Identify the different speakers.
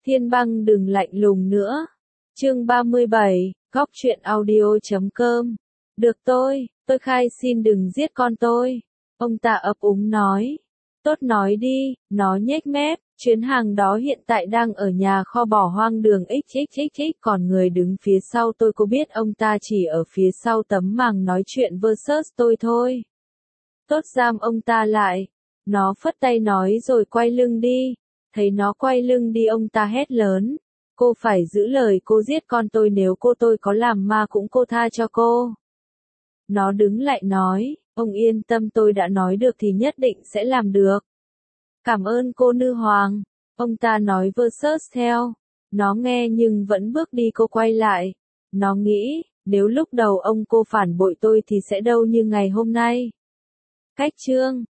Speaker 1: Thiên Băng đừng lạnh lùng nữa. Chương 37, góc truyện audio.com. Được tôi khai xin đừng giết con tôi. Ông ta ấp úng nói. Tốt nói đi, nó nhếch mép, chuyến hàng đó hiện tại đang ở nhà kho bỏ hoang đường XXXX, còn người đứng phía sau tôi có biết ông ta chỉ ở phía sau tấm màng nói chuyện versus tôi thôi. Tốt giam ông ta lại. Nó phất tay nói rồi quay lưng đi. Thấy nó quay lưng đi ông ta hét lớn. Cô phải giữ lời cô giết con tôi, nếu tôi có làm ma cũng cô tha cho cô. Nó đứng lại nói, ông yên tâm, tôi đã nói được thì nhất định sẽ làm được. Cảm ơn cô nữ hoàng. Ông ta nói versus theo. Nó nghe nhưng vẫn bước đi. Cô quay lại. Nó nghĩ, nếu lúc đầu ông cô phản bội tôi thì sẽ đâu như ngày hôm nay. Cách chương